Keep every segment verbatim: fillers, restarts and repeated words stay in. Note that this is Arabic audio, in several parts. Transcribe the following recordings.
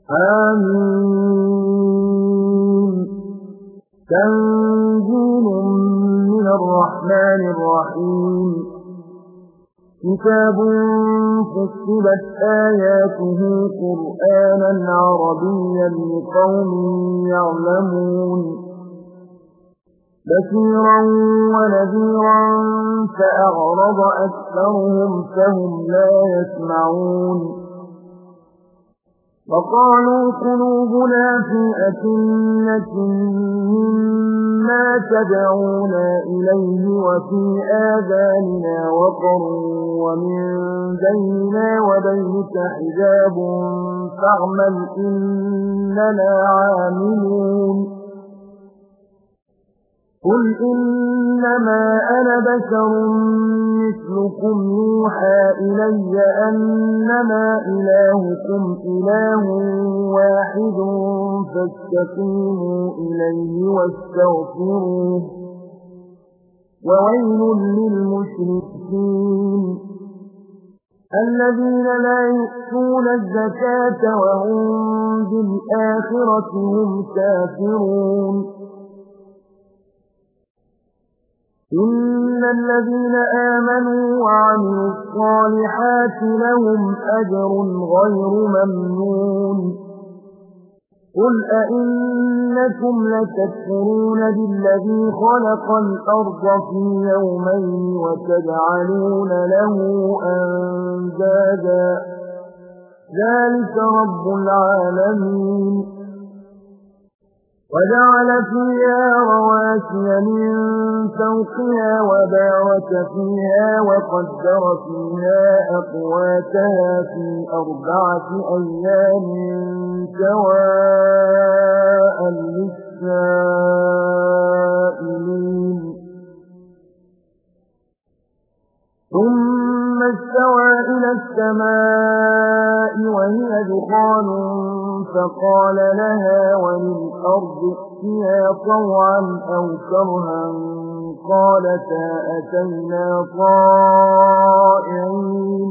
آمين. تنزيل من الرحمن الرحيم. كتاب فصلت آياته قرآنا عربيا لقوم يعلمون بشيرا ونذيرا فأعرض أكثرهم فهم لا يسمعون وقالوا قلوبنا في أكنة مما تدعونا إليه وفي آذاننا وقر ومن بيننا وبينك حجاب فاعمل إننا عاملون قل إنما أنا بشر مثلكم يوحى إلي أنما إلهكم إله واحد فاستقيموا إليه واستغفروه وويل للمشركين الذين لا يؤتون الزكاة وهم بالآخرة هم كافرون إن الذين آمنوا وعملوا الصالحات لهم أجر غير ممنون قل أئنكم لتكفرون بالذي خلق الأرض في يومين وتجعلون له أندادا ذلك رب العالمين وجعل فيها رواسي من فوقها وبارك فيها وقدر فيها أقواتها في أربعة أيام سواء للسائلين ثم استوى إلى السماء وهي دخان فقال لها وللأرض ائتيا طوعا أو كرها قالتا أتينا طائعين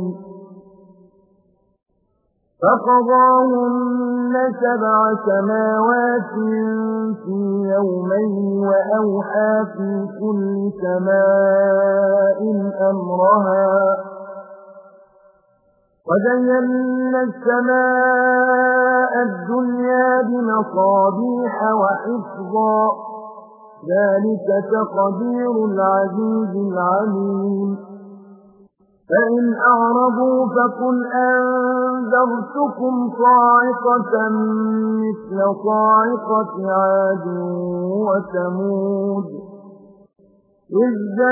فقضاهن سبع سماوات في يومين وأوحى في كل سماء أمرها وزينا السماء الدنيا بمصابيح وحفظا ذلك تقدير العزيز العليم فإن أعرضوا فقل أنذرتكم صاعقة مثل صاعقة عاد وثمود إذ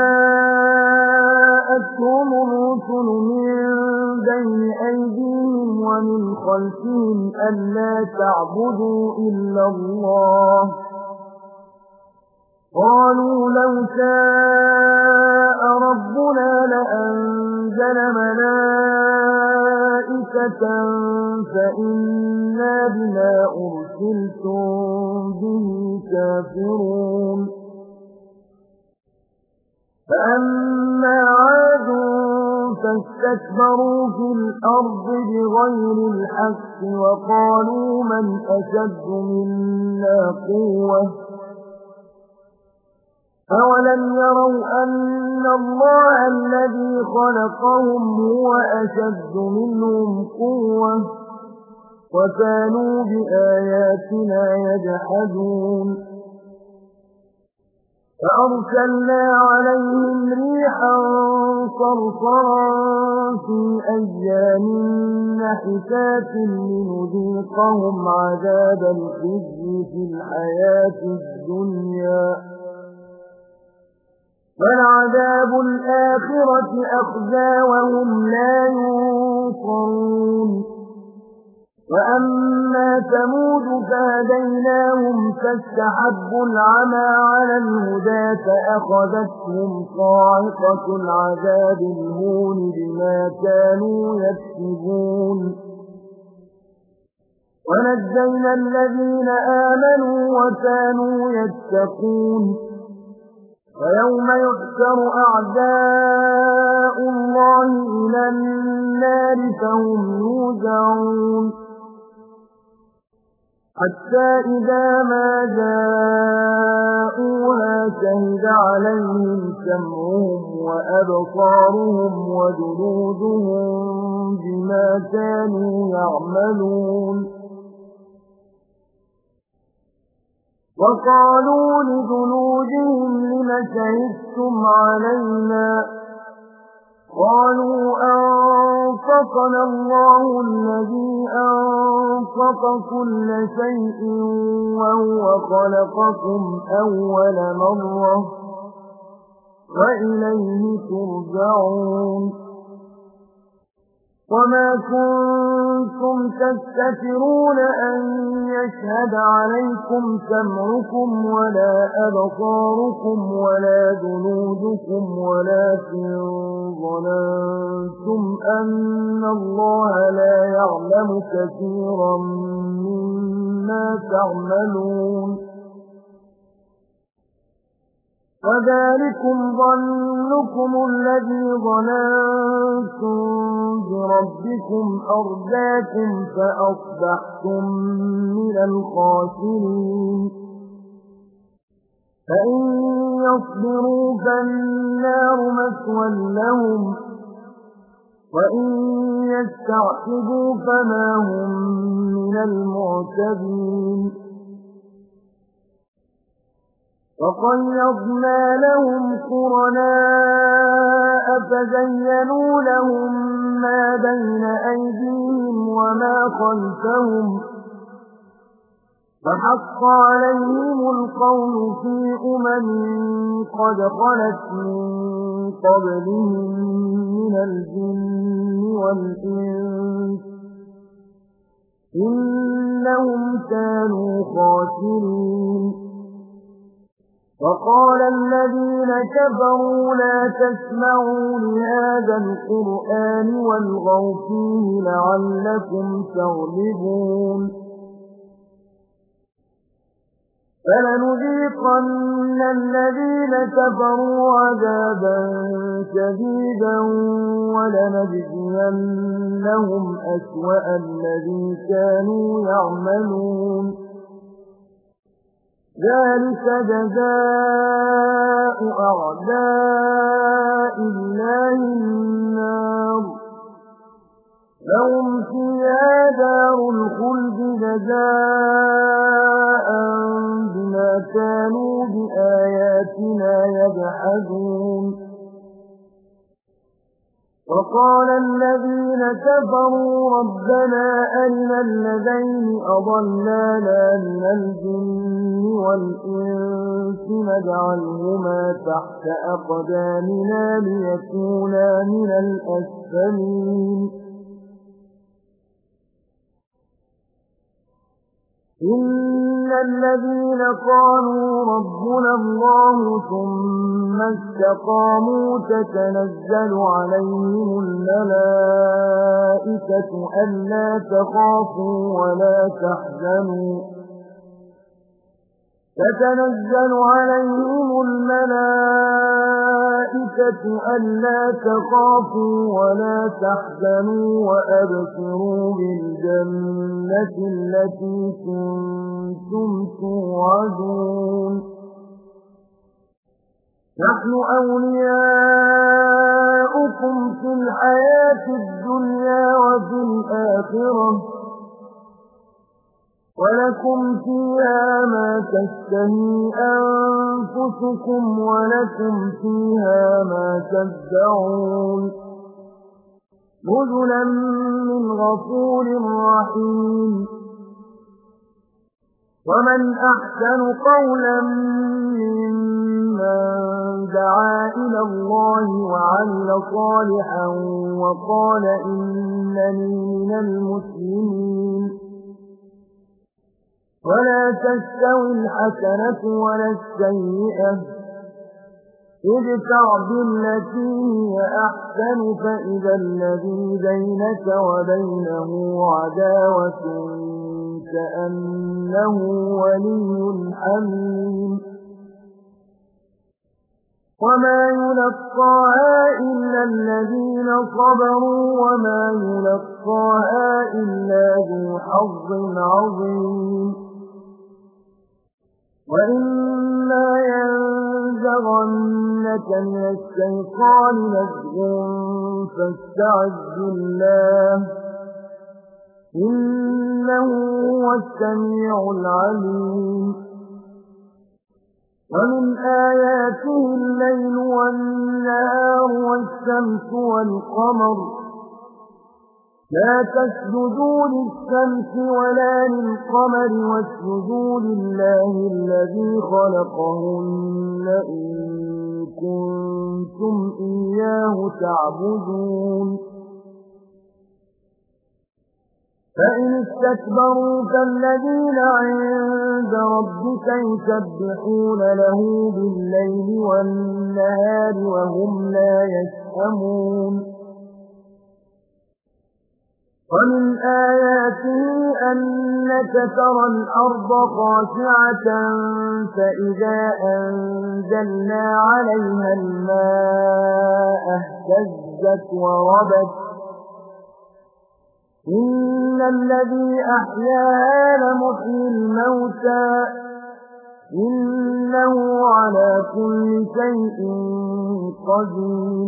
جاءتهم الرسل من بين أيديهم ومن خلفهم ألا تعبدوا إلا الله قالوا لو شاء ربنا لأنزل ملائكة فإنا بما أرسلتم به كافرون فأما عاد فاستكبروا في الأرض بغير الحق وقالوا من أشد منا قوة أولم يروا أن الله الذي خلقهم هو أشد منهم قوة وكانوا بآياتنا يجحدون فأرسلنا عليهم ريحا صرصرا في أيام نحسات لنذيقهم عذاب الخزي في الحياة الدنيا ولعذاب الآخرة أخزى وهم لا ينصرون وأما ثمود فهديناهم فاستحبوا العمى على الهدى فأخذتهم صاعقة العذاب الهون بما كانوا يكسبون ونجينا الذين آمنوا وكانوا يتقون ويوم يحشر أعداء الله إلى النار فهم يوزعون حتى إذا ما جاءوها شهد عليهم سمعهم وأبصارهم وجلودهم بما كانوا يعملون وقالوا لجلودهم لم شهدتم علينا قالوا أنطقنا الله الذي أنطق كل شيء وهو خلقكم أول مرة وإليه ترجعون وما كنتم تستترون أن يشهد عليكم سمعكم ولا أبصاركم ولا جلودكم ولكن ظننتم أن الله لا يعلم كثيرا مما تعملون وذلكم ظنكم الذي ظننتم بربكم أرداكم فأصبحتم من الخاسرين فإن يصبروا فالنار مثوى لهم وإن يستعتبوا فما هم من المعتبين وقيضنا لهم قرناء فزينوا لهم ما بين أيديهم وما خلفهم فحق عليهم القول في أمم قد خلت من قبلهم من الجن والإنس إنهم كانوا خاسرين وقال الذين كفروا لا تسمعوا لهذا القرآن والغوا فيه لعلكم تغلبون فلنذيقن الذين كفروا عذابا شديدا ولنجزينهم أسوأ الذي كانوا يعملون ذلك جزاء أعداء الله النار لهم فيها دار الخلد جزاء بما كانوا بآياتنا يجحدون وقال الذين كفروا ربنا أرنا الذين أضلانا من الجن والإنس نجعلهما تحت أقدامنا ليكونا من الأسفلين إن الذين قالوا ربنا الله ثم استقاموا تتنزل عليهم الملائكة ألا تخافوا ولا تحزنوا تتنزل عليهم الملائكة ألا تخافوا ولا تحزنوا وأبشروا بالجنة التي كنتم توعدون نحن أولياؤكم في الحياة الدنيا وفي الآخرة ولكم فيها ما تشتهي أنفسكم ولكم فيها ما تدعون نزلا من غفور رحيم ومن أحسن قولا ممن دعا إلى الله وعمل صالحا وقال إنني من المسلمين ولا تستوي الحسنة ولا السيئة ادفع بالتي هي أحسن فإذا الذي بينك وبينه عداوة كأنه ولي حميم وما يلقاها إلا الذين صبروا وما يلقاها إلا ذو حظ عظيم وإما ينزغنك من الشيطان نزغ فاستعذ بالله إنه هو السميع العليم ومن آياته الليل والنهار والشمس والقمر لا تسجدوا للشمس ولا للقمر واسجدوا لله الذي خلقهن إن كنتم إياه تعبدون فإن استكبروا فالذين عند ربك يسبحون له بالليل والنهار وهم لا يسأمون ومن آياته أنك ترى الأرض خاشعة فإذا أنزلنا عليها الماء اهتزت وربت إن الذي أحياها لمحيي الموتى إنه على كل شيء قدير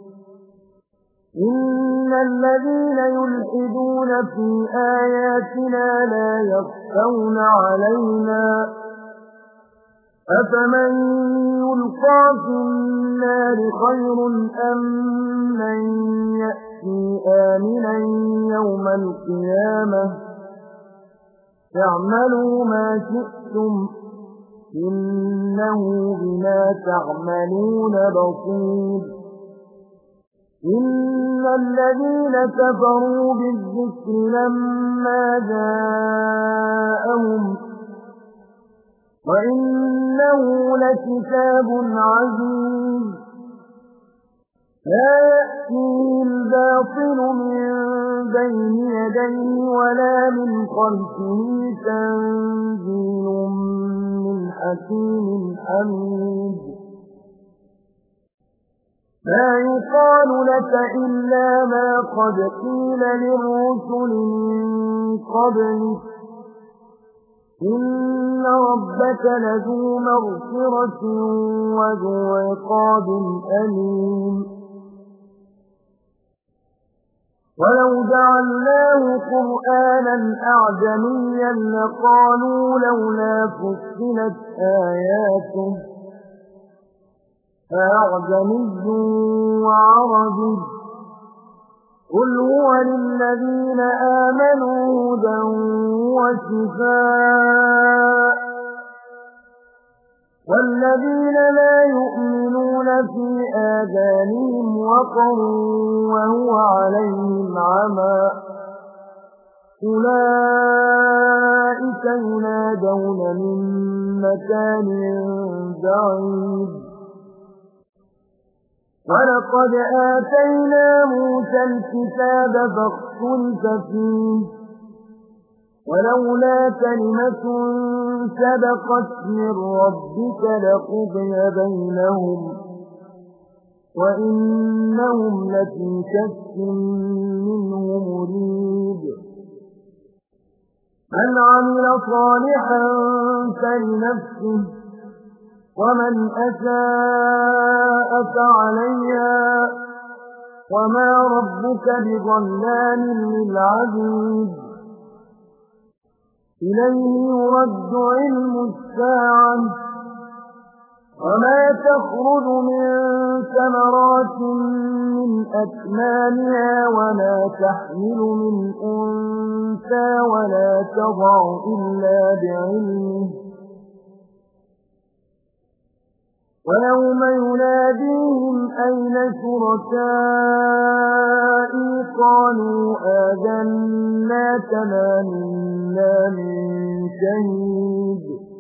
إن الذين يلحدون في آياتنا لا يخفون علينا أفمن يلقى في النار خير أم من يأتي آمنا يوم القيامة اعملوا ما شئتم إنه بما تعملون بصير إن الذين كفروا بالذكر لما جاءهم وإنه لكتاب عزيز لا يأتيه الباطل من بين يديه ولا من خلفه تنزيل من حكيم حميد لا يقال لك إلا ما قد قيل للرسل من قبلك إن ربك لذو مغفرة وذو عقاب أليم ولو جعلناه قرآنا أعجميا لقالوا لولا فصلت آياته أعجمي وعربي قل هو للذين آمنوا هدى وشفاء والذين لا يؤمنون في آذانهم وقر وهو عليهم عمى أولئك ينادون من مكان بعيد ولقد آتينا موسى الكتاب فاختلف فيه ولولا كلمة سبقت من ربك لقضي بينهم وإنهم لفي شك منه مريب من عمل صالحا فلنفسه ومن أساء فعليها وما ربك بظلام للعبيد إليه يرد علم الساعة وما تخرج من ثمرات من أكمامها ولا تحمل من أنثى ولا تضع إلا بعلمه ويوم يناديهم أين شركائي قالوا آذناك ما منا من شهيد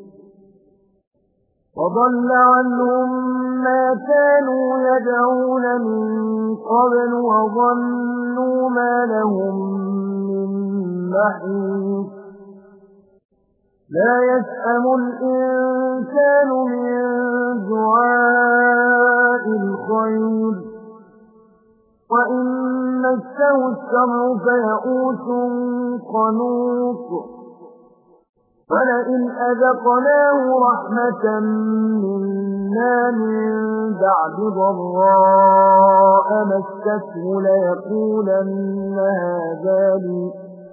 وضل عنهم ما كانوا يدعون من قبل وظنوا ما لهم من محيص لا يسأم الإنسان من دعاء الخير وإن مسه الشر فيئوس قنوط ولئن أذقناه رحمة منا من بعد ضراء مسته ليقولن هذا لي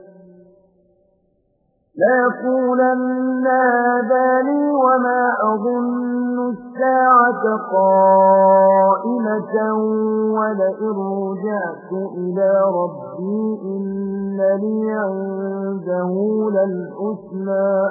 ليقولن هذا لي وما أظن الساعة قائمة ولئن رجعت إلى ربي إن لي عنده للحسنى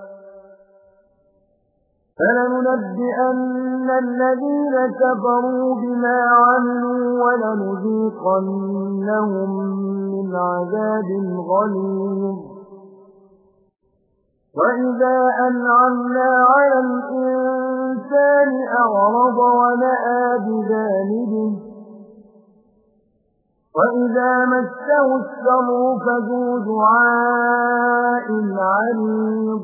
فلننبئن الذين كفروا بما عملوا ولنذيقنهم من عذاب غليظ وإذا أنعمنا على الإنسان أعرض ونأى بجانبه وإذا مسه الشر فذو دعاء عريض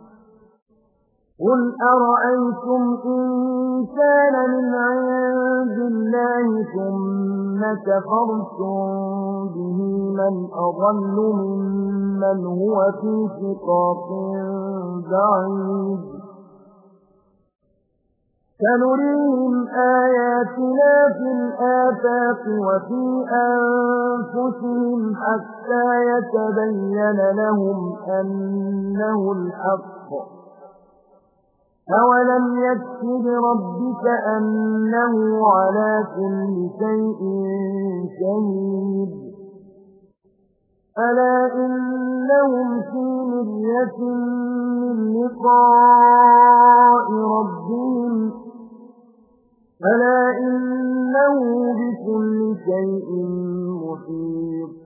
قل أرأيتم إن كان من عند الله ثم كفرتم به من أضل ممن هو في شقاق بعيد سنريهم آياتنا في الآفاق وفي أنفسهم حتى يتبين لهم أنه الحق أولم يكف بربك أنه على كل شيء شهيد ألا إنهم في مرية من لقاء ربهم ألا إنه بكل شيء محيط